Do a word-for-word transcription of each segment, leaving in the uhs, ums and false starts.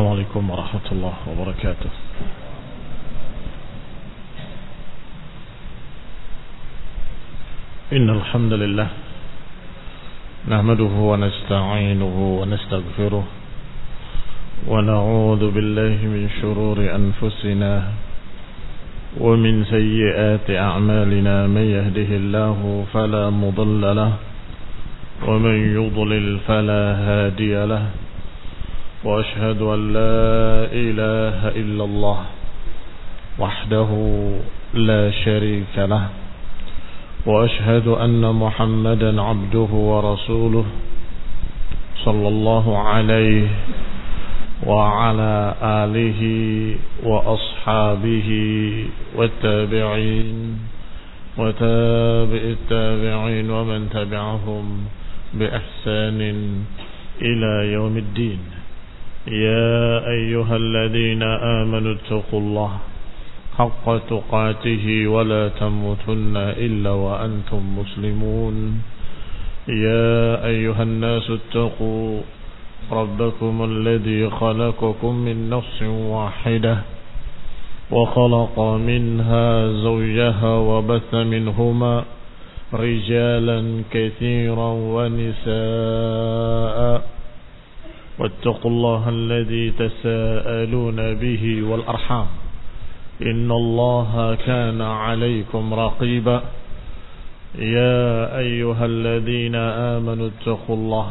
السلام عليكم ورحمة الله وبركاته. إن الحمد لله نحمده ونستعينه ونستغفره ونعوذ بالله من شرور أنفسنا ومن سيئات أعمالنا. من يهده الله فلا مضل له ومن يضلل فلا هادي له، وأشهد أن لا إله إلا الله وحده لا شريك له، وأشهد أن محمدا عبده ورسوله صلى الله عليه وعلى آله وأصحابه والتابعين وتابع التابعين ومن تبعهم بإحسان إلى يوم الدين. يا أيها الذين آمنوا اتقوا الله حق تقاته ولا تموتن إلا وأنتم مسلمون. يا أيها الناس اتقوا ربكم الذي خلقكم من نفس واحدة وخلق منها زوجها وبث منهما رجالا كثيرا ونساء، واتقوا الله الذي تساءلون به والأرحام إن الله كان عليكم رقيبا. يا أيها الذين آمنوا اتقوا الله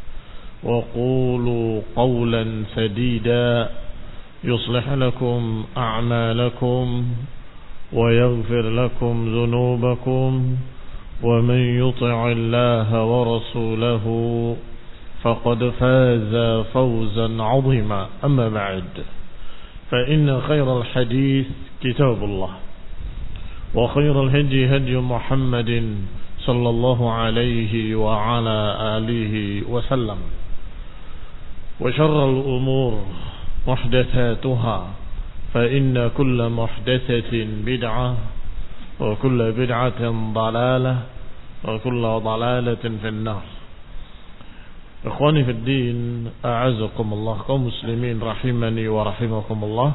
وقولوا قولا سديدا يصلح لكم أعمالكم ويغفر لكم ذنوبكم، ومن يطع الله ورسوله فقد فاز فوزا عظيما. أما بعد، فإن خير الحديث كتاب الله، وخير الهدي هدي محمد صلى الله عليه وعلى آله وسلم، وشر الأمور محدثاتها، فإن كل محدثة بدعة وكل بدعة ضلالة وكل ضلالة في النار. Ikhwani fi din, a'azakumullah, kaum muslimin rahimani wa rahimakumullah.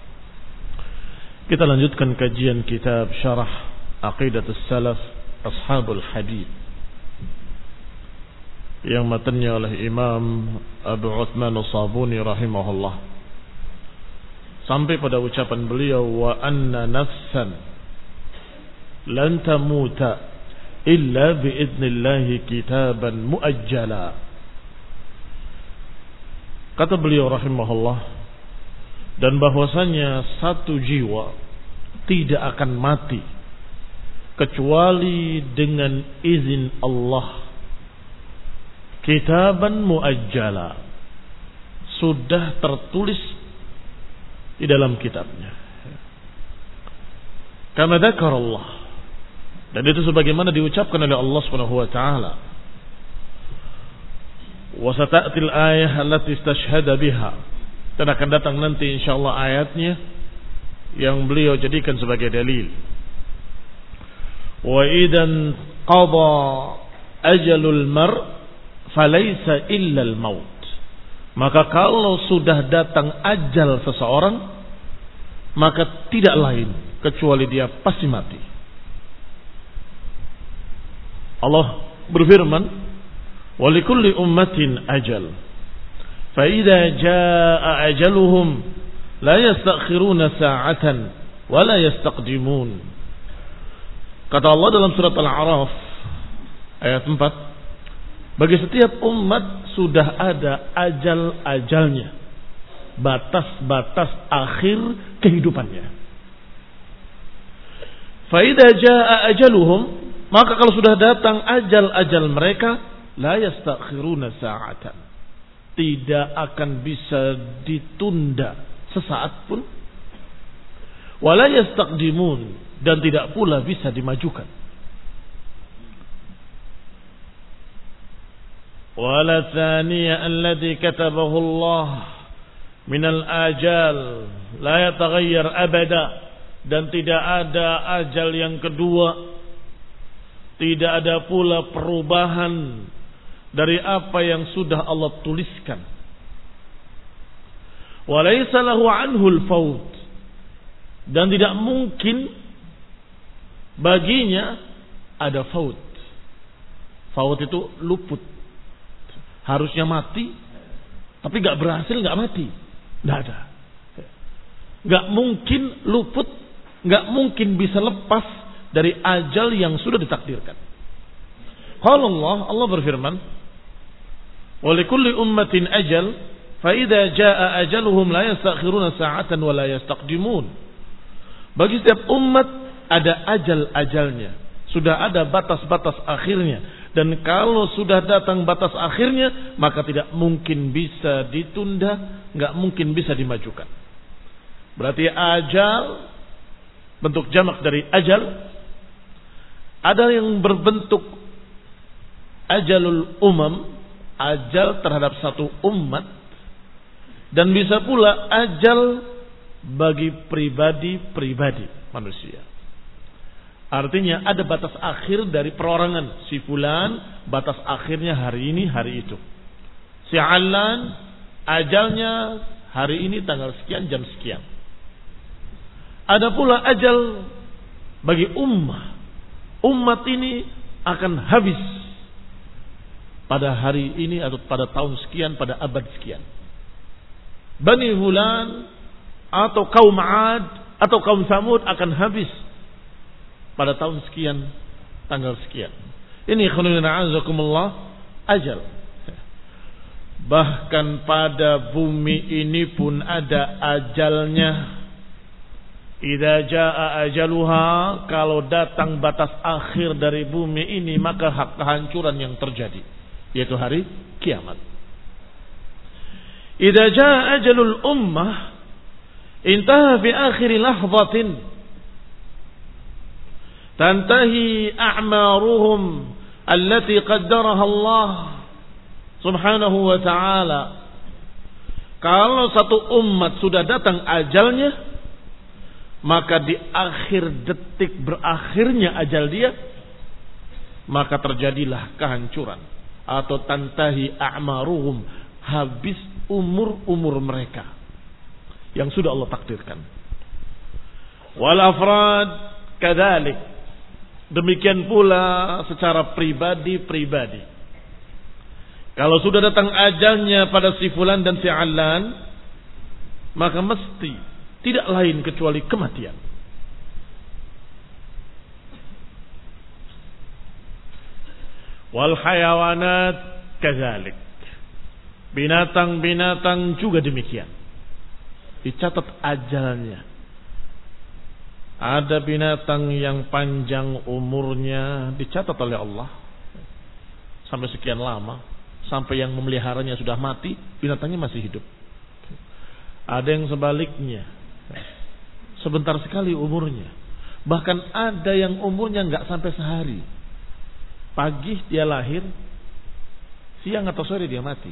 Kita lanjutkan kajian kitab Syarah Aqidatus Salaf Ashabul Hadith yang matanya oleh Imam Abu Uthman As-Sabuni rahimahullah, sampai pada ucapan beliau, wa anna nafsan lan tamuta illa biidnillahi kitaban muajjala. Kata beliau rahimahullah, dan bahwasanya satu jiwa tidak akan mati kecuali dengan izin Allah. Kitaban muajjala, sudah tertulis di dalam kitabnya. Kama dzakara Allah, dan itu sebagaimana diucapkan oleh Allah Subhanahu wa taala. Wa sata'til ayah allati istashhada biha, dan akan datang nanti insyaallah ayatnya yang beliau jadikan sebagai dalil. Wa idan qada ajalul mar falaysa illa al maut, maka kalau sudah datang ajal seseorang, maka tidak lain kecuali dia pasti mati. Allah berfirman, walikulli ummatin ajal, fa idza jaa ajaluhum la yastakhiruna sa'atan wa la yastaqdimun. Kata Allah dalam surat Al-A'raf ayat empat, bagi setiap umat sudah ada ajal-ajalnya, batas-batas akhir kehidupannya. Fa idza jaa ajaluhum, maka kalau sudah datang ajal-ajal mereka, la yastakhiruna sa'atan, tidak akan bisa ditunda sesaat pun, wala yastaqdimun, dan tidak pula bisa dimajukan. Wala thaniya alladhi katabahu Allah minal ajal la yataghayyar abada, dan tidak ada ajal yang kedua, tidak ada pula perubahan dari apa yang sudah Allah tuliskan. Wa laysa lahu anhu al-faut. Dan tidak mungkin baginya ada faut. Faut itu luput. Harusnya mati, tapi gak berhasil, gak mati. Gak ada. Gak mungkin luput, gak mungkin bisa lepas dari ajal yang sudah ditakdirkan. Qala Allah, Allah berfirman, wa likulli ummatin ajal, fa idza jaa ajaluhum la yastakhiruna sa'atan wa la yastaqdimun. Bagi setiap umat ada ajal-ajalnya. Sudah ada batas-batas akhirnya. Dan kalau sudah datang batas akhirnya, maka tidak mungkin bisa ditunda, nggak mungkin bisa dimajukan. Berarti ajal, bentuk jamak dari ajal, ada yang berbentuk ajalul umam, ajal terhadap satu umat, dan bisa pula ajal bagi pribadi-pribadi manusia. Artinya ada batas akhir dari perorangan. Si fulan batas akhirnya hari ini, hari itu. Si Alan ajalnya hari ini tanggal sekian, jam sekian. Ada pula ajal bagi ummah. Umat ini akan habis pada hari ini atau pada tahun sekian, pada abad sekian. Bani Fulan atau kaum Ad atau kaum Samud akan habis pada tahun sekian, tanggal sekian. Ini khonirina azakumullah ajal. Bahkan pada bumi ini pun ada ajalnya. Idza jaa ajaluha, kalau datang batas akhir dari bumi ini, maka hak kehancuran yang terjadi, yaitu hari kiamat. Idza jaa ajalul ummah intaha fi akhir lahzatin tantahi a'maruhum allati qaddaraha Allah subhanahu wa ta'ala. Kalau satu umat sudah datang ajalnya, maka di akhir detik berakhirnya ajal dia, maka terjadilah kehancuran atau tantahi a'maruhum, habis umur-umur mereka yang sudah Allah takdirkan. Wal afrad kadzalik, demikian pula secara pribadi-pribadi. Kalau sudah datang ajalnya pada si fulan dan si alan, maka mesti tidak lain kecuali kematian. Wal hayawanat kadzalik, binatang-binatang juga demikian, dicatat ajalnya. Ada binatang yang panjang umurnya dicatat oleh Allah sampai sekian lama, sampai yang memeliharanya sudah mati, binatangnya masih hidup. Ada yang sebaliknya, sebentar sekali umurnya. Bahkan ada yang umurnya nggak sampai sehari. Pagi dia lahir, siang atau sore dia mati.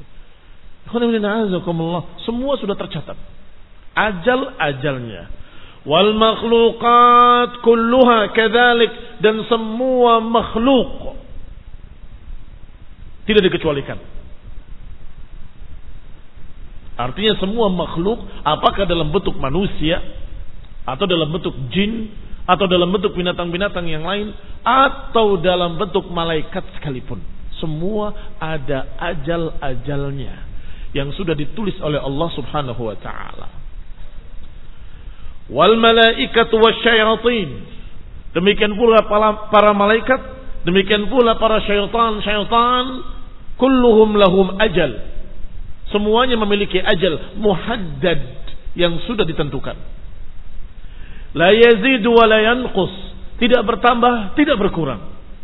Semua sudah tercatat ajal-ajalnya. Wal makhluqat kulluha kadzalik, dan semua makhluk tidak dikecualikan. Artinya semua makhluk, apakah dalam bentuk manusia atau dalam bentuk jin atau dalam bentuk binatang-binatang yang lain atau dalam bentuk malaikat sekalipun, semua ada ajal-ajalnya yang sudah ditulis oleh Allah Subhanahu wa taala. Wal malaikatu wasyayatin, demikian pula para, para malaikat, demikian pula para syaitan-syaitan, kulluhum lahum ajal, semuanya memiliki ajal muhaddad yang sudah ditentukan. La yazidu wa la yanqus, tidak bertambah, tidak berkurang.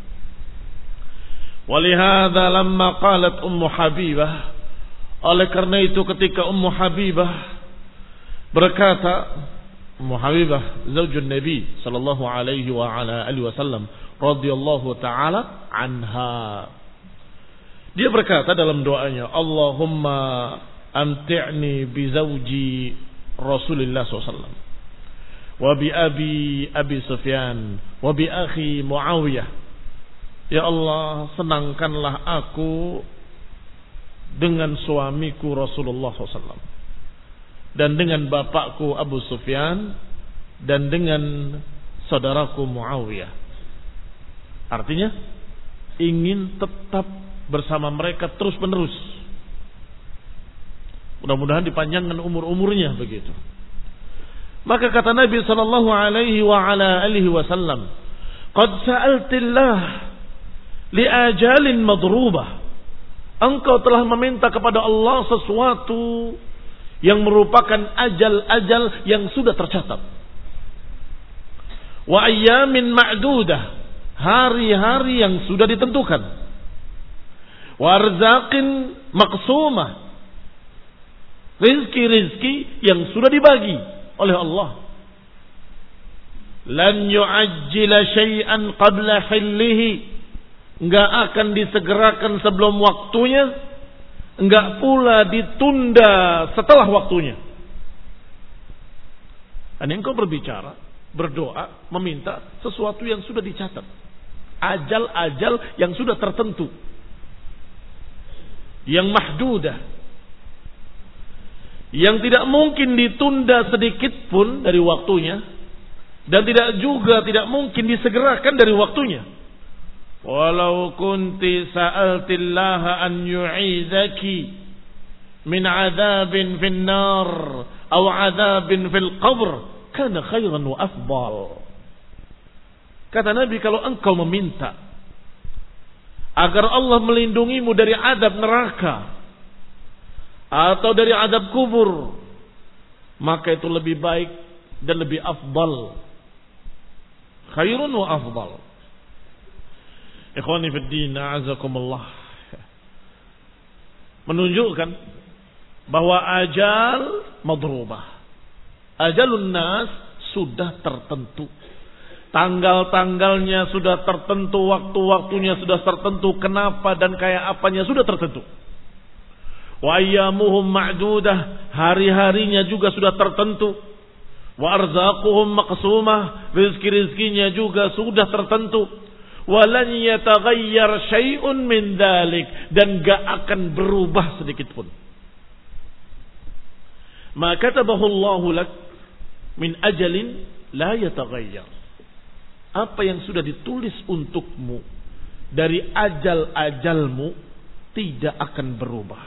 Walihada lamma qalat Ummu Habibah, oleh karena itu ketika Ummu Habibah berkata, Ummu Habibah zaujun Nabi sallallahu alaihi wa ala alihi wasallam radhiyallahu taala anha, dia berkata dalam doanya, Allahumma amti'ni bi zauji Rasulullah sallallahu alaihi wasallam wa bi abi Abi Sufyan wa bi akhi Muawiyah. Ya Allah, senangkanlah aku dengan suamiku Rasulullah sallallahu alaihi wasallam dan dengan bapakku Abu Sufyan dan dengan saudaraku Muawiyah. Artinya ingin tetap bersama mereka terus menerus. Mudah-mudahan dipanjangkan umur-umurnya begitu. Maka kata Nabi sallallahu alaihi wa ala alihi wasallam, "Qad sa'altillah li ajalin madrubah." Engkau telah meminta kepada Allah sesuatu yang merupakan ajal-ajal yang sudah tercatat. Wa ayyamin ma'dudah, hari-hari yang sudah ditentukan. Wa arzaqin maqsumah, rizki-rizki yang sudah dibagi oleh Allah. Lan yu'ajjila syai'an qabla hillihi, enggak akan disegerakan sebelum waktunya, enggak pula ditunda setelah waktunya. Dan engkau berbicara, berdoa, meminta sesuatu yang sudah dicatat, ajal-ajal yang sudah tertentu, yang mahdudah, yang tidak mungkin ditunda sedikit pun dari waktunya, dan tidak juga tidak mungkin disegerakan dari waktunya. Walau kunti sa'altillaha an yu'idaki min adabin fin nar aw adabin fil qabr kana khairan wa afdal. Kata Nabi, kalau engkau meminta agar Allah melindungimu dari adab neraka atau dari adab kubur, maka itu lebih baik dan lebih afdal. Khairun wa afdal. Ikhwani fid din, a'azakumullah. Menunjukkan bahwa ajal madrubah, ajalun nas sudah tertentu. Tanggal-tanggalnya sudah tertentu, waktu-waktunya sudah tertentu, kenapa dan kayak apanya sudah tertentu. Wa ayyamuhum ma'dudah, hari-harinya juga sudah tertentu. Wa arzaquhum maqsumah, rizki-rizkinya juga sudah tertentu. Walan yataghayyar syai'un min dzalik, dan gak akan berubah sedikit pun. Ma katabahu Allahu lak min ajalin la yataghayyar. Apa yang sudah ditulis untukmu dari ajal-ajalmu tidak akan berubah.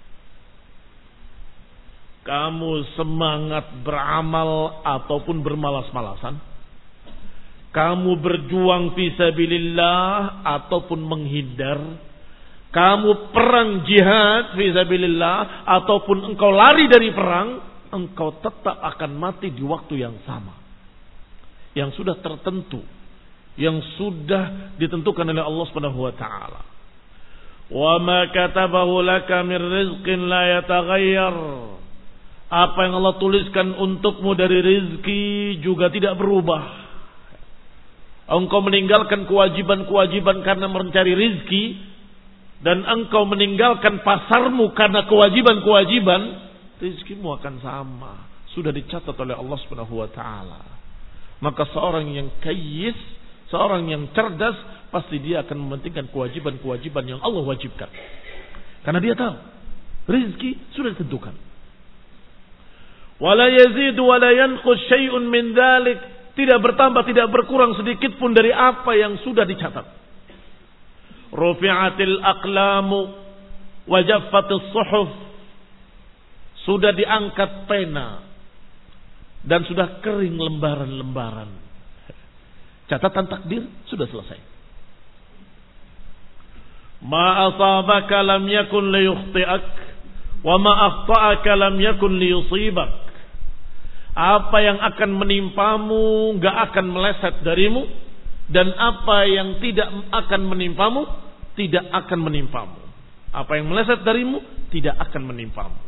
Kamu semangat beramal ataupun bermalas-malasan, kamu berjuang fisabilillah ataupun menghindar, kamu perang jihad fisabilillah ataupun engkau lari dari perang, engkau tetap akan mati di waktu yang sama, yang sudah tertentu, yang sudah ditentukan oleh Allah Subhanahu wa taala. Wa ma katabahu laka min rizqin la yataghayyar. Apa yang Allah tuliskan untukmu dari rizki juga tidak berubah. Engkau meninggalkan kewajiban-kewajiban karena mencari rizki, dan engkau meninggalkan pasarmu karena kewajiban-kewajiban, rizkimu akan sama. Sudah dicatat oleh Allah Subhanahu wa taala. Maka seorang yang kayyis, seorang yang cerdas, pasti dia akan mementingkan kewajiban-kewajiban yang Allah wajibkan. Karena dia tahu rizki sudah ditentukan. Wala yazidu wala yanqus syai'un min dzalik. Tidak bertambah, tidak berkurang sedikit pun dari apa yang sudah dicatat. Rufi'atil aqlamu wa jaffatis suhuf. Sudah diangkat pena dan sudah kering lembaran-lembaran. Catatan takdir sudah selesai. Ma asabaka lam yakun liyukhti'ak wa ma akhta'aka lam yakun liyusibak. Apa yang akan menimpamu gak akan meleset darimu, dan apa yang tidak akan menimpamu tidak akan menimpamu. Apa yang meleset darimu tidak akan menimpamu.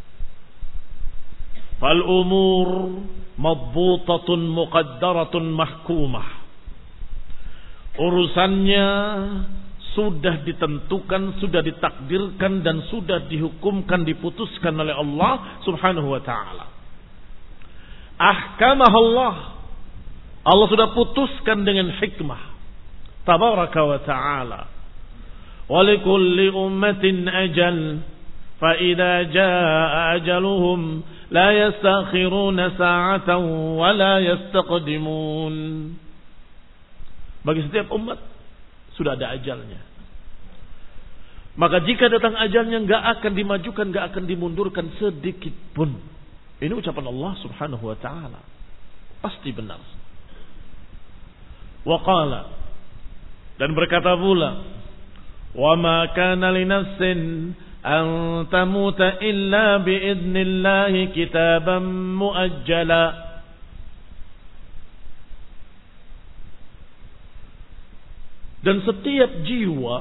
Fal umur madbutatun muqaddaratun mahkumah. Urusannya sudah ditentukan, sudah ditakdirkan, dan sudah dihukumkan, diputuskan oleh Allah Subhanahu wa ta'ala. Ahkamah Allah, Allah sudah putuskan dengan hikmah tabaraka wa ta'ala. Wa likulli ummatin ajal, fa idza jaa ajaluhum la yastakhiruna sa'atan wa la yastaqdimun. Bagi setiap umat sudah ada ajalnya. Maka jika datang ajalnya enggak akan dimajukan, enggak akan dimundurkan sedikit pun. Ini ucapan Allah Subhanahu wa taala. Pasti benar. Wa qala, dan berkata pula, wa ma kana li nafsin an tamuta illa bi idnillahi kitaban muajjala. Dan setiap jiwa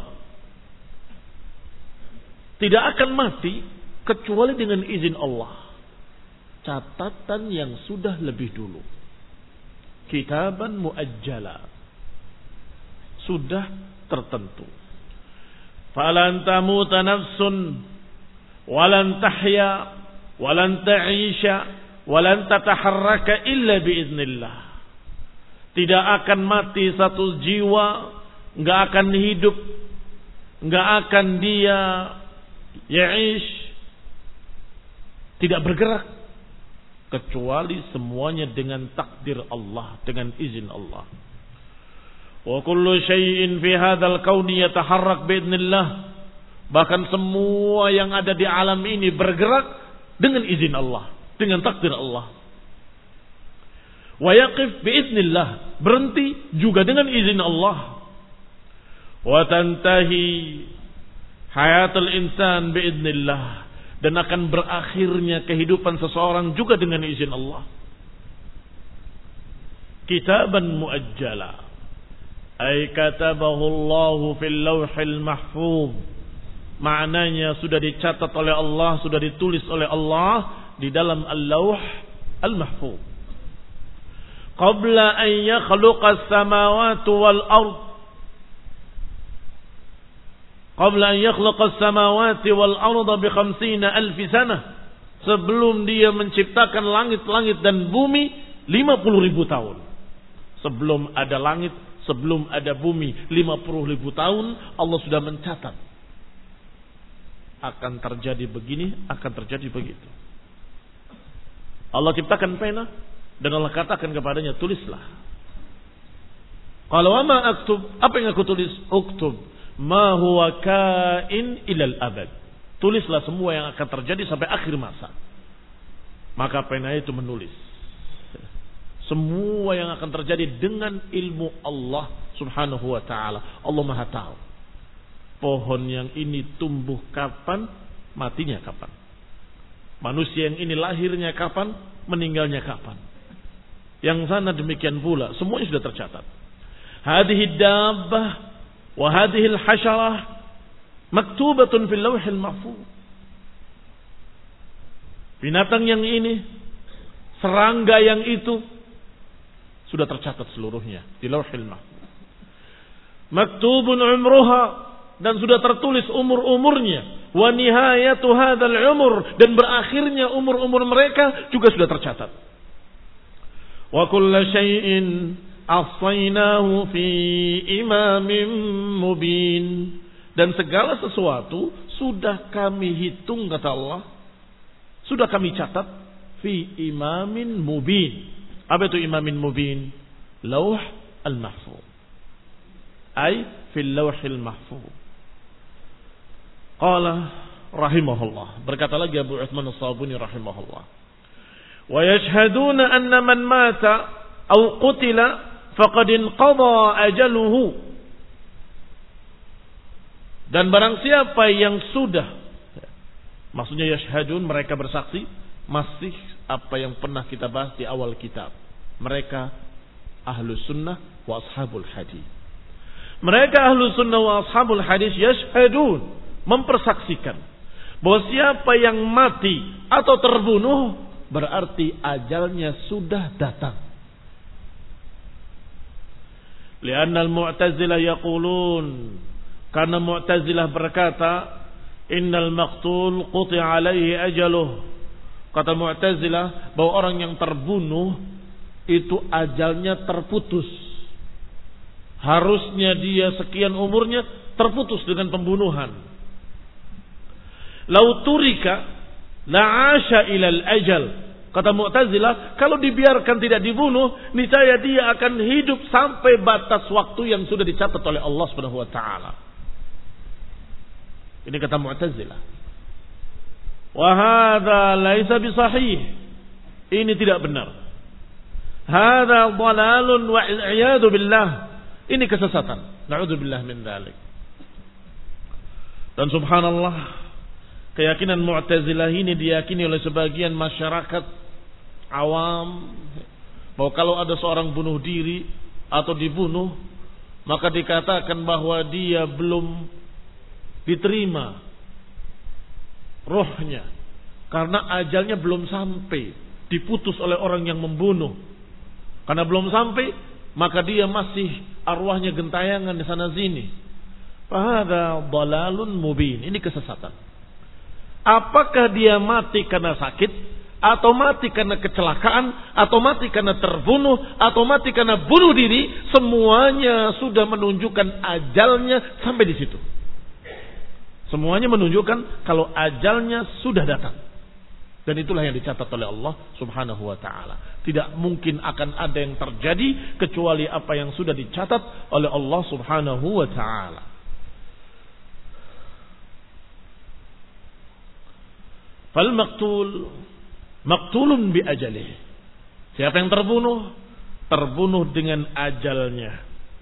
tidak akan mati kecuali dengan izin Allah. Catatan yang sudah lebih dulu. Kitaban muajjala. Sudah tertentu. Falan tamuta nafsun walan tahya walan ta'isha walan tataharraka illa biiznillah. Tidak akan mati satu jiwa, enggak akan hidup, enggak akan dia ya'ish, tidak bergerak kecuali semuanya dengan takdir Allah, dengan izin Allah. Wa kullu syai'in fi hadzal kauni yataharrak biidznillah. Bahkan semua yang ada di alam ini bergerak dengan izin Allah, dengan takdir Allah. Wa yaqif biidznillah, berhenti juga dengan izin Allah. Wa tantahi hayatul insan biidznillah, dan akan berakhirnya kehidupan seseorang juga dengan izin Allah. Kitaban muajjala, ay katabahu Allah fil lauhil mahfuz. Maknanya sudah dicatat oleh Allah, sudah ditulis oleh Allah di dalam al-lauh al-mahfuz. Qabla an yakhluqa as-samawati wal ard. Qabla an yakhluqa as-samawati wal arda bi khamsina alf sanah. Sebelum dia menciptakan langit-langit dan bumi lima puluh ribu tahun. Sebelum ada langit, sebelum ada bumi lima puluh ribu tahun Allah sudah mencatat. Akan terjadi begini, akan terjadi begitu. Allah ciptakan pena dan Allah katakan kepadanya, tulislah. Kalau ma aktub, apa yang aku tulis? Uktub ma huwa kain ilal abad. Tulislah semua yang akan terjadi sampai akhir masa. Maka pena itu menulis semua yang akan terjadi dengan ilmu Allah Subhanahu wa taala. Allah Maha tahu. Pohon yang ini tumbuh kapan, matinya kapan. Manusia yang ini lahirnya kapan, meninggalnya kapan. Yang sana demikian pula, semuanya sudah tercatat. Hadhihi dabbah wa hadhihi al-hasyarah maktubatun fil lauhil mahfuz. Binatang yang ini, serangga yang itu sudah tercatat seluruhnya di lauhil mahfuz. Maktubun umruha, dan sudah tertulis umur-umurnya. Wa nihayatu hadzal umur, dan berakhirnya umur-umur mereka juga sudah tercatat. Wa kullu syai'in ahsaynahu fi imamin mubin, dan segala sesuatu sudah kami hitung, kata Allah, sudah kami catat fi imamin mubin. Apa itu imamin mubin? Lauh al-mahfuz, ay fil lauhil mahfuz. Qala rahimahullah, berkata lagi Abu Utsman As-Sabuni rahimahullah, wa yashhaduna anna man mata aw qutila faqad inqadha ajaluhu. Dan barang siapa yang sudah, maksudnya yashhadun, mereka bersaksi, masih apa yang pernah kita bahas di awal kitab. Mereka ahlus sunnah wa ashabul hadis. Mereka ahlus sunnah wa ashabul hadis yashhadun, mempersaksikan bahwa siapa yang mati atau terbunuh berarti ajalnya sudah datang. Lianna al-mu'tazilah yaqulun, karena mu'tazilah berkata, innal maqtul quti'a alaihi ajaluh. Kata mu'tazilah bahwa orang yang terbunuh itu ajalnya terputus. Harusnya dia sekian umurnya terputus dengan pembunuhan. Lau turika la'asha ilal ajal. Kata Mu'tazilah, kalau dibiarkan tidak dibunuh, niscaya dia akan hidup sampai batas waktu yang sudah dicatat oleh Allah Subhanahu wa taala. Ini kata Mu'tazilah. Wa hadza laisa bisahih. Ini tidak benar. Hadza dhalalun wa i'yadu billah. Ini kesesatan. Na'udzubillah min dzalik. Dan subhanallah, keyakinan Mu'tazilah ini diyakini oleh sebagian masyarakat awam, bahwa kalau ada seorang bunuh diri atau dibunuh, maka dikatakan bahwa dia belum diterima rohnya karena ajalnya belum sampai, diputus oleh orang yang membunuh. Karena belum sampai, maka dia masih arwahnya gentayangan di sana sini. Fahadha dhalalun mubin. Ini kesesatan. Apakah dia mati karena sakit, atau mati karena kecelakaan, atau mati karena terbunuh, atau mati karena bunuh diri, semuanya sudah menunjukkan ajalnya sampai di situ. Semuanya menunjukkan kalau ajalnya sudah datang. Dan itulah yang dicatat oleh Allah Subhanahu wa taala. Tidak mungkin akan ada yang terjadi kecuali apa yang sudah dicatat oleh Allah Subhanahu wa taala. Fal maqtul maktulun bi ajalih. Siapa yang terbunuh? Terbunuh dengan ajalnya.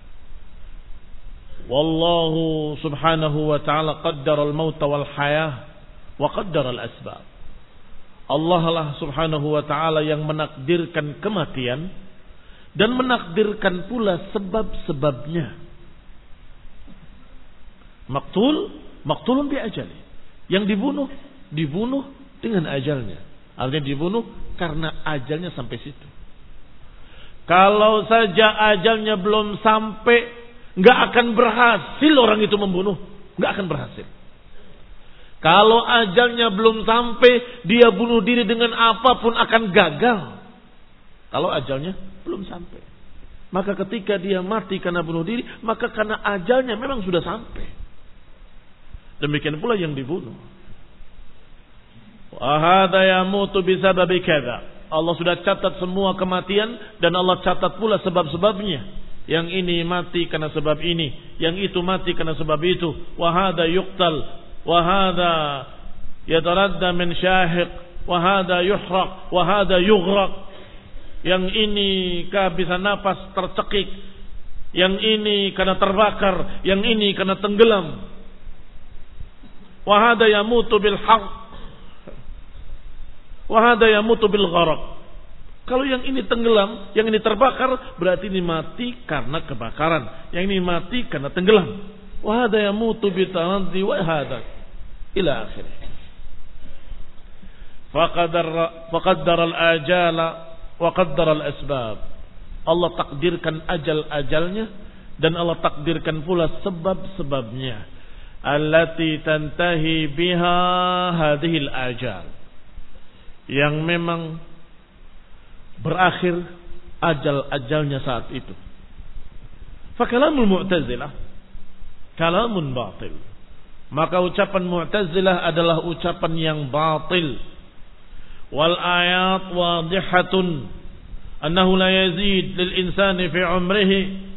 Wallahu subhanahu wa ta'ala qaddara al-maut wal hayah wa qaddara al-asbab. Allah lah subhanahu wa ta'ala yang menakdirkan kematian dan menakdirkan pula sebab-sebabnya. Maktul, maktulun bi ajalih. Yang dibunuh, dibunuh dengan ajalnya. Artinya dibunuh karena ajalnya sampai situ. Kalau saja ajalnya belum sampai, nggak akan berhasil orang itu membunuh, nggak akan berhasil. Kalau ajalnya belum sampai, dia bunuh diri dengan apapun akan gagal. Kalau ajalnya belum sampai, maka ketika dia mati karena bunuh diri, maka karena ajalnya memang sudah sampai. Demikian pula yang dibunuh. Wa hadza yamutu bisababi kadza. Allah sudah catat semua kematian dan Allah catat pula sebab-sebabnya. Yang ini mati karena sebab ini, yang itu mati karena sebab itu. Wa hadza yuqtal, wa hadza yataradda min syahiq, wa hadza yuhraq, wa hadza yughraq. Yang ini kehabisan nafas tercekik, yang ini karena terbakar, yang ini karena tenggelam. Wa hadza yamutu bil haqq, wahada yamutu bil gharaq. Kalau yang ini tenggelam, yang ini terbakar, berarti ini mati karena kebakaran. Yang ini mati karena tenggelam. Wahada yamutu bi ta'addi wa hada ila akhirih. Faqaddara faqaddara al-ajala wa qaddara al-asbab. Allah takdirkan ajal-ajalnya dan Allah takdirkan pula sebab-sebabnya. Allati tantahi biha hadhihi al-ajal. Yang memang berakhir ajal-ajalnya saat itu. Fakalamul Mu'tazilah kalamun batil. Maka ucapan Mu'tazilah adalah ucapan yang batil. Wal ayat wadihatun annahu la yazid lil insani fi umrihi.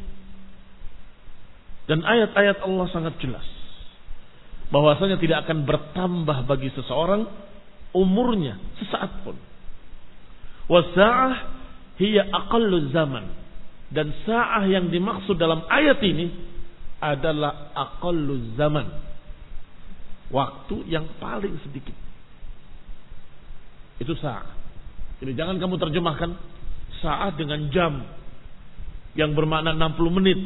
Dan ayat-ayat Allah sangat jelas bahwasanya tidak akan bertambah bagi seseorang umurnya sesaat pun. Wasa'ah hiya aqallu zaman. Dan sa'ah yang dimaksud dalam ayat ini adalah aqallu zaman. Waktu yang paling sedikit. Itu sa'ah. Jadi jangan kamu terjemahkan sa'ah dengan jam yang bermakna enam puluh menit.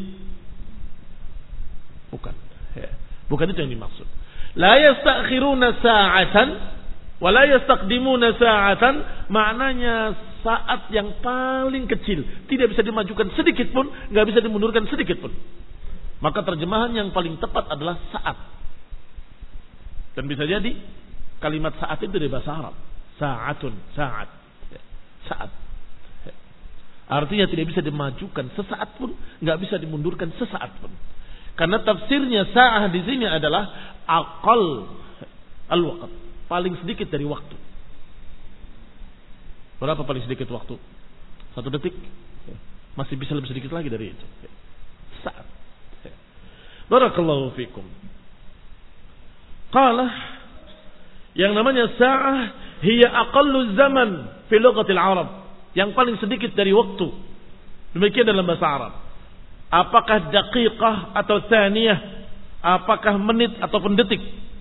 Bukan. Bukan itu yang dimaksud. La yastakhiruna sa'atan wala yastaqdimuna sa'atan, maknanya saat yang paling kecil, tidak bisa dimajukan sedikit pun, enggak bisa dimundurkan sedikit pun. Maka terjemahan yang paling tepat adalah saat. Dan bisa jadi kalimat saat itu dari bahasa Arab. Sa'atun, saat. Saat. Artinya tidak bisa dimajukan sesaat pun, enggak bisa dimundurkan sesaat pun. Karena tafsirnya sa'ah di sini adalah aqal Al-waqt, paling sedikit dari waktu. Berapa paling sedikit waktu? Satu detik? Masih bisa lebih sedikit lagi dari itu. Saat. Barakallahu fikum. Qala, yang namanya sa'ah hiya aqallu zaman fi lughatil Arab, yang paling sedikit dari waktu. Demikian dalam bahasa Arab. Apakah daqiqah atau thaniyah? Apakah menit ataupun detik?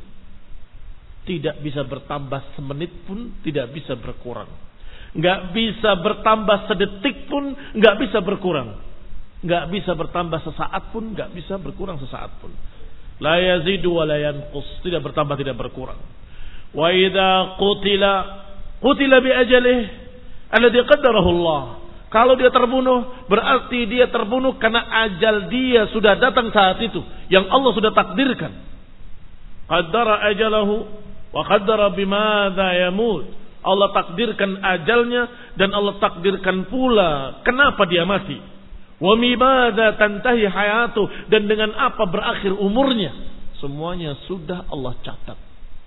Tidak bisa bertambah semenit pun, tidak bisa berkurang. Enggak bisa bertambah sedetik pun, enggak bisa berkurang. Enggak bisa bertambah sesaat pun, enggak bisa berkurang sesaat pun. La yazidu wa la yanqus, tidak bertambah, tidak berkurang. Wa idza qutila qutila bi ajalih alladhi qaddarahu Allah. Kalau dia terbunuh, berarti dia terbunuh karena ajal dia sudah datang saat itu, yang Allah sudah takdirkan. Qaddara ajalahu wa qaddara bimadza yamut. Allah takdirkan ajalnya dan Allah takdirkan pula kenapa dia mati. Wa mimada tantahi hayatu, dan dengan apa berakhir umurnya. Semuanya sudah Allah catat.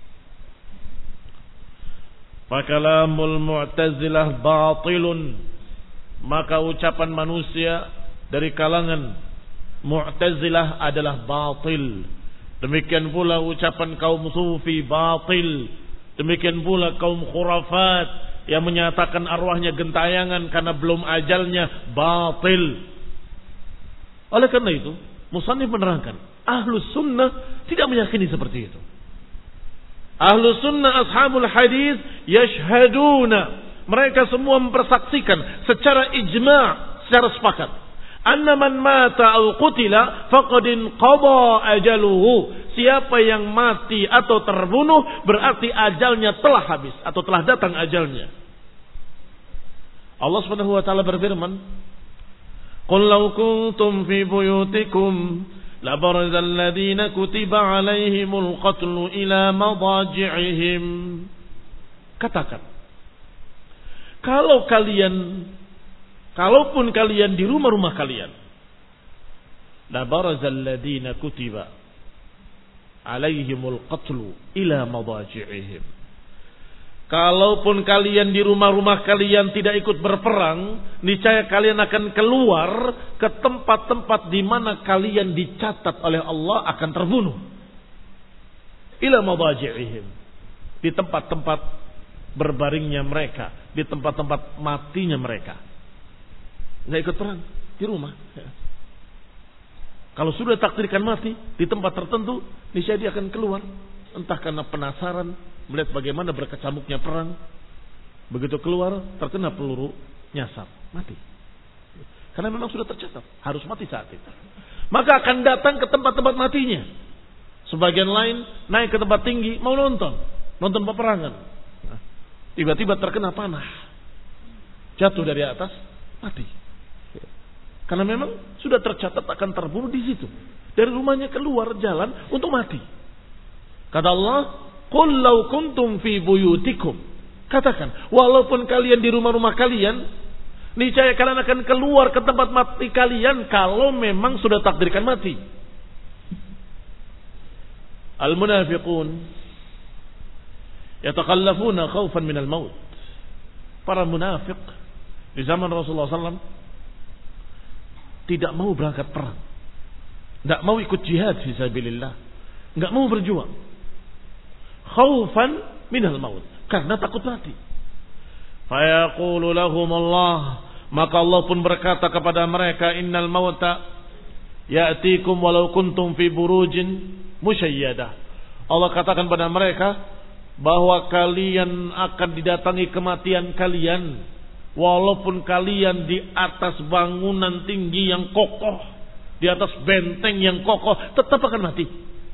Fakalamul Mu'tazilah batilun, maka ucapan manusia dari kalangan Mu'tazilah adalah batil. Demikian pula ucapan kaum sufi batil. Demikian pula kaum khurafat yang menyatakan arwahnya gentayangan karena belum ajalnya, batil. Oleh karena itu, musannif menerangkan, Ahlus Sunnah tidak meyakini seperti itu. Ahlus Sunnah ashabul hadis yashhaduna, mereka semua mempersaksikan secara ijma', secara sepakat, anna man mata aw qutila faqad inqada ajaluhu. Siapa yang mati atau terbunuh berarti ajalnya telah habis atau telah datang ajalnya. Allah Subhanahu wa taala berfirman, "Qul law kuntum fi buyutikum labarza alladziina kutiba 'alaihimul qatlu ila madaji'ihim." Katakan, kalau kalian kalaupun kalian di rumah-rumah kalian, labarza alladziina kutiba alaihimul qatlu ila madaji'ihim. Kalaupun kalian di rumah-rumah kalian tidak ikut berperang, niscaya kalian akan keluar ke tempat-tempat di mana kalian dicatat oleh Allah akan terbunuh. Ila madaji'ihim, di tempat-tempat berbaringnya mereka, di tempat-tempat matinya mereka. Enggak ikut perang, di rumah. Kalau sudah takdirkan mati di tempat tertentu, niscaya dia akan keluar. Entah karena penasaran melihat bagaimana berkecamuknya perang. Begitu keluar, terkena peluru, nyasar, mati. Karena memang sudah tercatat, harus mati saat itu. Maka akan datang ke tempat-tempat matinya. Sebagian lain naik ke tempat tinggi, mau nonton, nonton peperangan. Nah, tiba-tiba terkena panah, jatuh dari atas, mati. Karena memang sudah tercatat akan terbunuh di situ. Dari rumahnya keluar jalan untuk mati. Kata Allah, "Qul law kuntum fi buyutikum." Katakan, walaupun kalian di rumah-rumah kalian, niscaya kalian akan keluar ke tempat mati kalian kalau memang sudah takdirkan mati. Al-munafiqun yatakallafuna khaufan minal maut. Para munafik di zaman Rasulullah sallallahu alaihi wasallam tidak mau berangkat perang, tidak mau ikut jihad fisabilillah, tidak mau berjuang, khaufan minal maut, karena takut mati. Fayaqulu lahum Allah, maka Allah pun berkata kepada mereka, innal mauta ya'tikum walau kuntum fi burujin musyayyadah. Allah katakan pada mereka bahwa kalian akan didatangi kematian kalian walaupun kalian di atas bangunan tinggi yang kokoh, di atas benteng yang kokoh, tetap akan mati.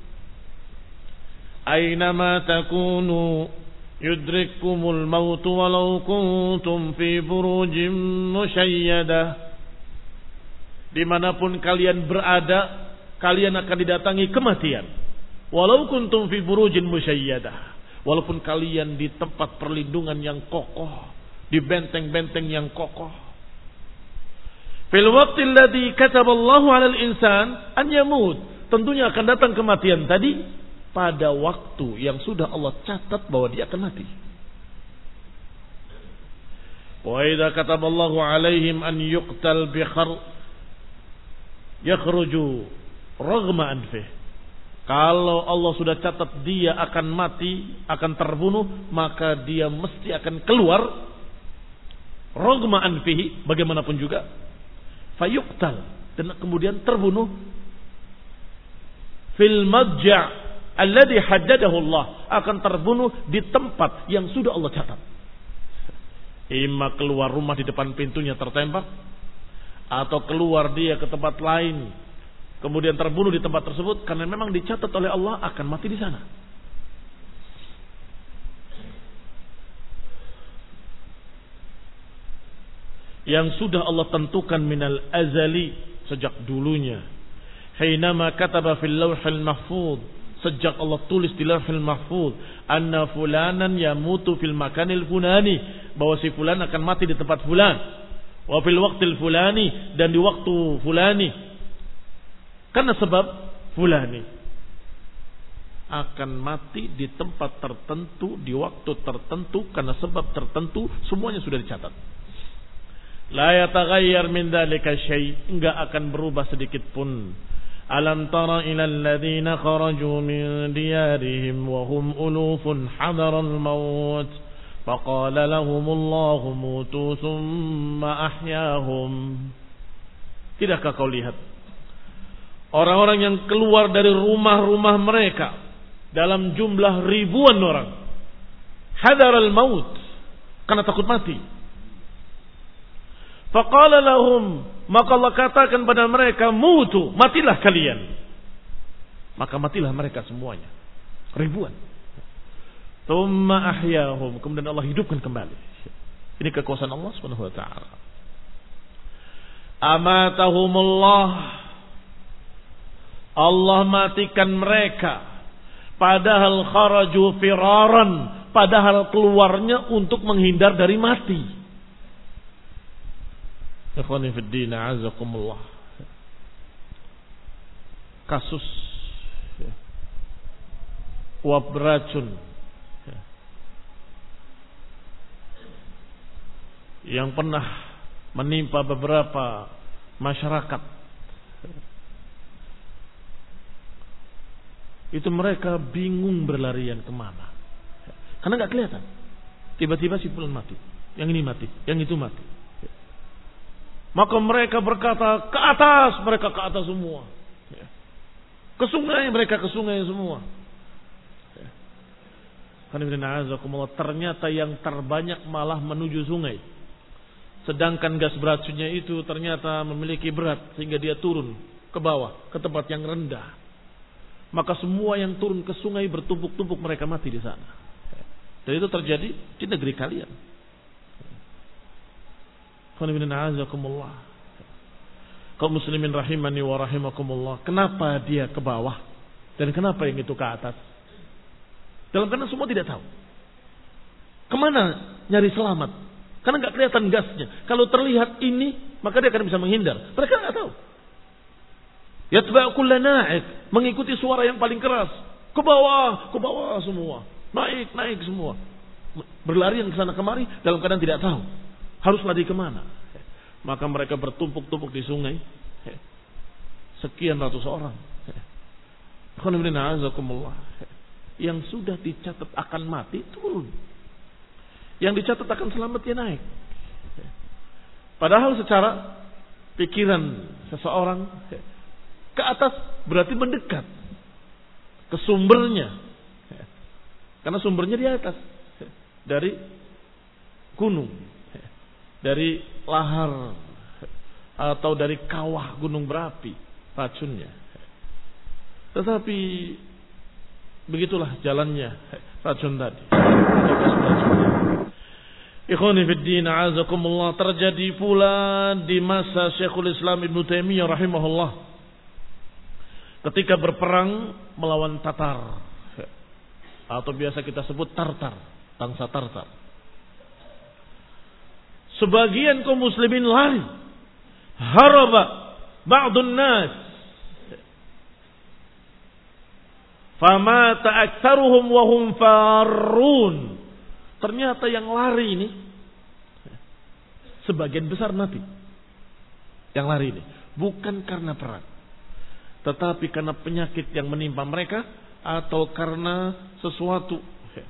Aynama takunu yudrikkumul maut walau kuntum fi burujin musyayyadah. Dimanapun kalian berada, kalian akan didatangi kematian. Walau kuntum fi burujin musyayyadah, walaupun kalian di tempat perlindungan yang kokoh, di benteng-benteng yang kokoh. Fil waqti alladhi kataballahu 'alal insan an yamut, tentunya akan datang kematian tadi pada waktu yang sudah Allah catat bahwa dia akan mati. Wa idza kataballahu alaihim an yuqtal bi khar yakhruju raghma anfih. Kalau Allah sudah catat dia akan mati, akan terbunuh, maka dia mesti akan keluar raghma anfihi, bagaimanapun juga, fayuqtal, dan kemudian terbunuh fil madja' alladhi haddadahu Allah, akan terbunuh di tempat yang sudah Allah catat. Ima keluar rumah di depan pintunya tertembak, atau keluar dia ke tempat lain kemudian terbunuh di tempat tersebut, karena memang dicatat oleh Allah akan mati di sana. Yang sudah Allah tentukan minal azali, sejak dulunya. Hinama kataba fil lawhil mahfuz, sejak Allah tulis di lawhil mahfuz, anna fulanan yamutu fil makanil fulani, bahwa si fulan akan mati di tempat fulan, wa fil waqtil fulani, dan di waktu fulani, karena sebab fulani akan mati di tempat tertentu, di waktu tertentu, karena sebab tertentu, semuanya sudah dicatat. La yataghayyar min dzalika syai', enggak akan berubah sedikit pun. Alam tara ilal ladzina kharaju min diyarihim wa hum ulufun hadaral maut faqala lahumullahu mutu thumma ahyahum. Tidakkah kau lihat orang-orang yang keluar dari rumah-rumah mereka dalam jumlah ribuan orang, hadaral maut, karena takut mati. Faqala lahum, maka Allah katakan pada mereka, mutu, matilah kalian. Maka matilah mereka semuanya, ribuan. Tsumma ahyahum, kemudian Allah hidupkan kembali. Ini kekuasaan Allah Subhanahu wa taala. Amatahumullah, Allah matikan mereka, padahal kharaju firaran, padahal keluarnya untuk menghindar dari mati. Ikhwani fid din, a'azakumullah. Kasus ya, uap beracun ya, yang pernah menimpa beberapa masyarakat, itu mereka bingung berlarian kemana, karena nggak kelihatan. Tiba-tiba si fulan mati, yang ini mati, yang itu mati. Maka mereka berkata, ke atas, mereka ke atas semua. Ke sungai, mereka ke sungai semua. Ternyata yang terbanyak malah menuju sungai. Sedangkan gas beracunnya itu ternyata memiliki berat, sehingga dia turun ke bawah, ke tempat yang rendah. Maka semua yang turun ke sungai bertumpuk-tumpuk, mereka mati di sana. Dan itu terjadi di negeri kalian. Kaum muslimin rahimani wa rahimakumullah, kenapa dia ke bawah dan kenapa yang itu ke atas? Dalam keadaan semua tidak tahu kemana nyari selamat, karena nggak kelihatan gasnya. Kalau terlihat ini, maka dia akan bisa menghindar. Mereka nggak tahu. Yatba'u kulla na'ik, mengikuti suara yang paling keras, ke bawah, ke bawah semua, naik, naik semua, berlari yang ke sana kemari dalam keadaan tidak tahu harus lari kemana. Maka mereka bertumpuk-tumpuk di sungai, sekian ratus orang. Yang sudah dicatat akan mati turun, yang dicatat akan selamat dia naik. Padahal secara pikiran seseorang, ke atas berarti mendekat ke sumbernya, karena sumbernya di atas, dari gunung, dari lahar, atau dari kawah gunung berapi racunnya. Tetapi begitulah jalannya racun tadi. Ikhwani fid din, a'azakumullah, terjadi pula di masa Syekhul Islam Ibnu Taimiyah rahimahullah, ketika berperang melawan Tatar, atau biasa kita sebut Tartar, bangsa Tartar. Sebagian kaum muslimin lari, haraba ba'dun nas, famata aktsaruhum wa hum farrun. Ternyata yang lari ini sebagian besar mati. Yang lari ini bukan karena perang, tetapi karena penyakit yang menimpa mereka atau karena sesuatu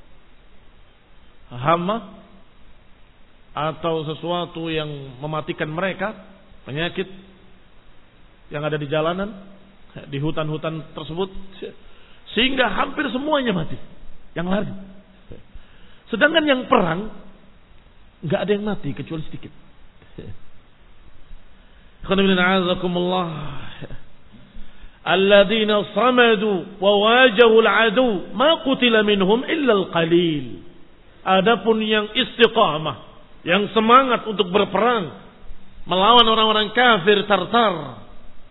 hama atau sesuatu yang mematikan mereka, penyakit yang ada di jalanan, di hutan-hutan tersebut, sehingga hampir semuanya mati yang lari. Sedangkan yang perang nggak ada yang mati kecuali sedikit. Alladzina samadu wa wajahu al-adu ma qutila minhum illa al-qalil. Adapun yang istiqamah, yang semangat untuk berperang melawan orang-orang kafir Tartar,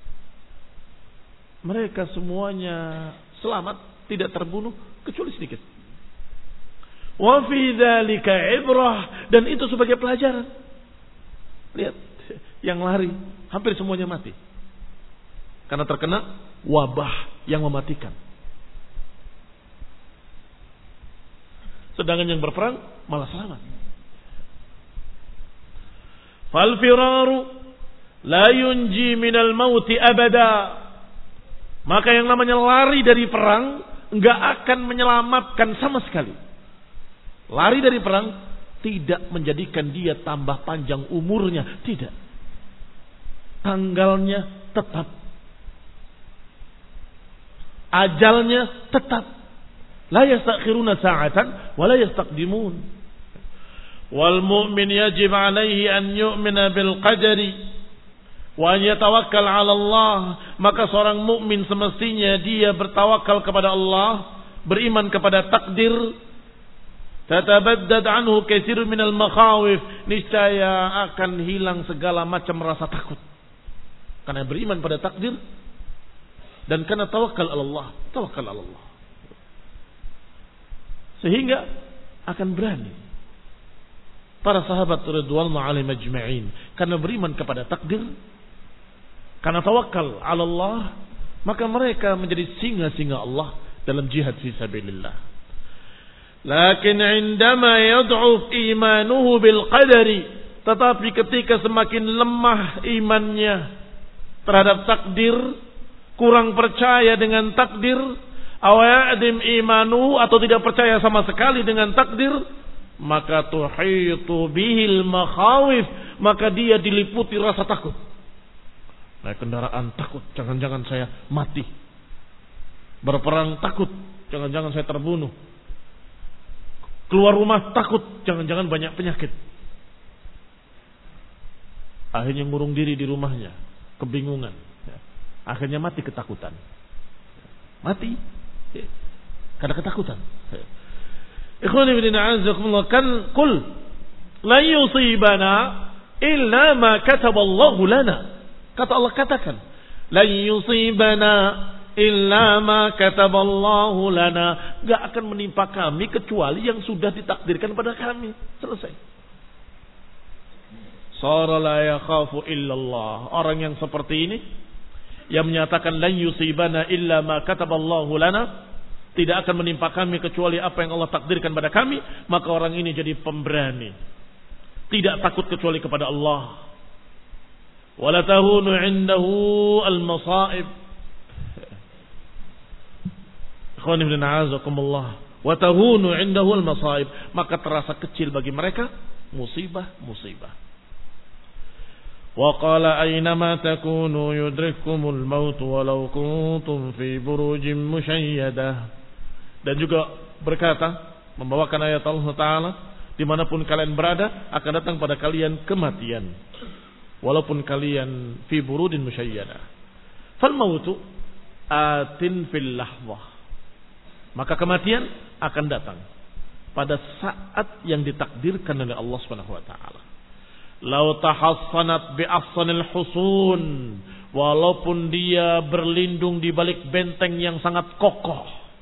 mereka semuanya selamat, tidak terbunuh kecuali sedikit. Wa fi dzalika ibrah, dan itu sebagai pelajaran. Lihat, yang lari hampir semuanya mati karena terkena wabah yang mematikan. Sedangkan yang berperang malah selamat. Fal firaru la yunji minal mauti abada. Maka yang namanya lari dari perang enggak akan menyelamatkan sama sekali. Lari dari perang tidak menjadikan dia tambah panjang umurnya, tidak. Tanggalnya tetap, ajalnya tetap. La yastakhiruna sa'atan wa la yastaqdimun. Wal mu'min yajib alaihi an yu'mina bil qadari wa an yatawakkal 'ala Allah. Maka seorang mukmin semestinya dia bertawakal kepada Allah, beriman kepada takdir. Tatabaddad anhu katsirun minal makhawif, niscaya akan hilang segala macam rasa takut karena beriman pada takdir dan karena tawakal Allah, tawakal Allah, sehingga akan berani para sahabat radhiyallahu alaihim ajma'in karena beriman kepada takdir, karena tawakal Allah, maka mereka menjadi singa-singa Allah dalam jihad fi sabilillah. Lakin indama yad'uf imanuhu bil qadari, tetapi ketika semakin lemah imannya terhadap takdir, kurang percaya dengan takdir, aw ya'dim imanuhu, atau tidak percaya sama sekali dengan takdir, maka tuhitu bihil makhawif, maka dia diliputi rasa takut. Naik kendaraan takut, jangan-jangan saya mati. Berperang takut, jangan-jangan saya terbunuh. Keluar rumah takut, jangan-jangan banyak penyakit. Akhirnya ngurung diri di rumahnya, kebingungan. Akhirnya mati ketakutan. Mati karena ketakutan. Ikhwani fillah azakumullah, kan qul la yusibana illa ma kataballahu lana. Kata Allah, katakan, la yusibana illa ma kataballahu lana, enggak akan menimpa kami kecuali yang sudah ditakdirkan pada kami. Selesai. Sara la yakhafu illallah. Orang yang seperti ini yang menyatakan lan yusibana illa ma kataballahu lana, tidak akan menimpa kami kecuali apa yang Allah takdirkan pada kami, maka orang ini jadi pemberani, tidak takut kecuali kepada Allah. Wala tahunu indahu al-masaib. Ikhwan ibn a'azakumullah, wa tahunu indahu al-masaib, maka terasa kecil bagi mereka musibah-musibah. Wa qala aynama takunu yudrikkumul maut walau kuntum fi burujin musyayyadah. Dan juga berkata, membawakan ayat Allah Ta'ala, dimanapun kalian berada akan datang pada kalian kematian, walaupun kalian fi burudin musyayyadah. Fal mautu atin fil lahzah, maka kematian akan datang pada saat yang ditakdirkan oleh Allah Subhanahu wa taala. Lau tahassanat bi ahsanil husun, walaupun dia berlindung di balik benteng yang sangat kokoh.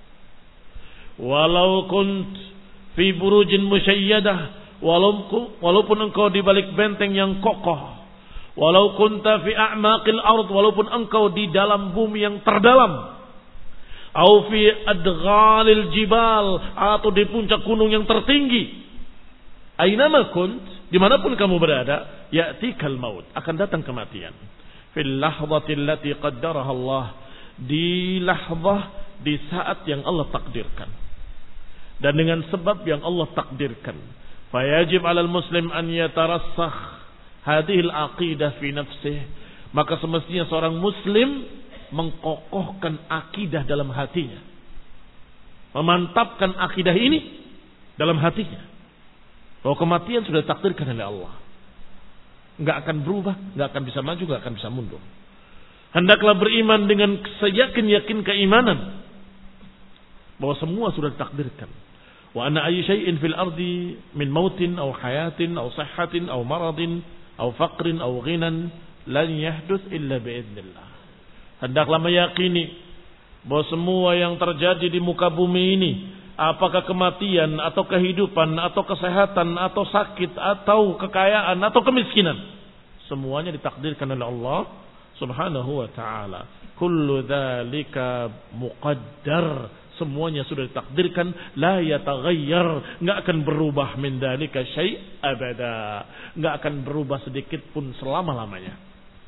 Walau kunt fi burujin musyayyadah, walaupun walaupun engkau di balik benteng yang kokoh. Walau kunta fi a'maqil ard, walaupun engkau di dalam bumi yang terdalam. au fi adghalil jibal, atau di puncak gunung yang tertinggi. Ainama kunt, dimanapun kamu berada, ya'tikal maut, akan datang kematian. Fil lahzatil lati qaddaraha Allah, di lahzah, di saat yang Allah takdirkan, dan dengan sebab yang Allah takdirkan. Fayajib 'alal muslim an yatarassakh hadhil aqidah fi nafsihi, maka semestinya seorang muslim mengkokohkan akidah dalam hatinya, memantapkan akidah ini dalam hatinya, bahwa kematian sudah ditakdirkan oleh Allah, nggak akan berubah, nggak akan bisa maju, nggak akan bisa mundur. Hendaklah beriman dengan seyakin-yakin keimanan bahwa semua sudah ditakdirkan. Wa anna ayyi syai'in fil ardi min mautin aw hayatin aw sihhatin aw maradin aw faqrin aw ghinan lan yahduts illa biidznillah. Hendaklah meyakini bahwa semua yang terjadi di muka bumi ini, apakah kematian atau kehidupan atau kesehatan atau sakit atau kekayaan atau kemiskinan, semuanya ditakdirkan oleh Allah Subhanahu wa ta'ala. Kullu dzalika muqaddar, semuanya sudah ditakdirkan, la yataghayyar, enggak akan berubah min dzalika syai' abada, enggak akan berubah sedikit pun selama-lamanya.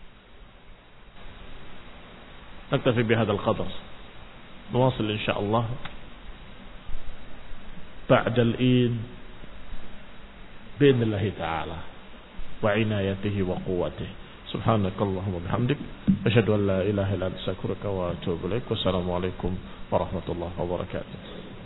Naktafi bihadzal qadar. Nuwasil insyaallah ba'da al-Eid bi'idznillah ta'ala wa 'inayatihi wa quwwatihi. Subhanakallahumma bihamdik asyhadu an la ilaha illa anta astaghfiruka wa atubu ilaik. Wassalamu alaikum warahmatullahi wabarakatuh.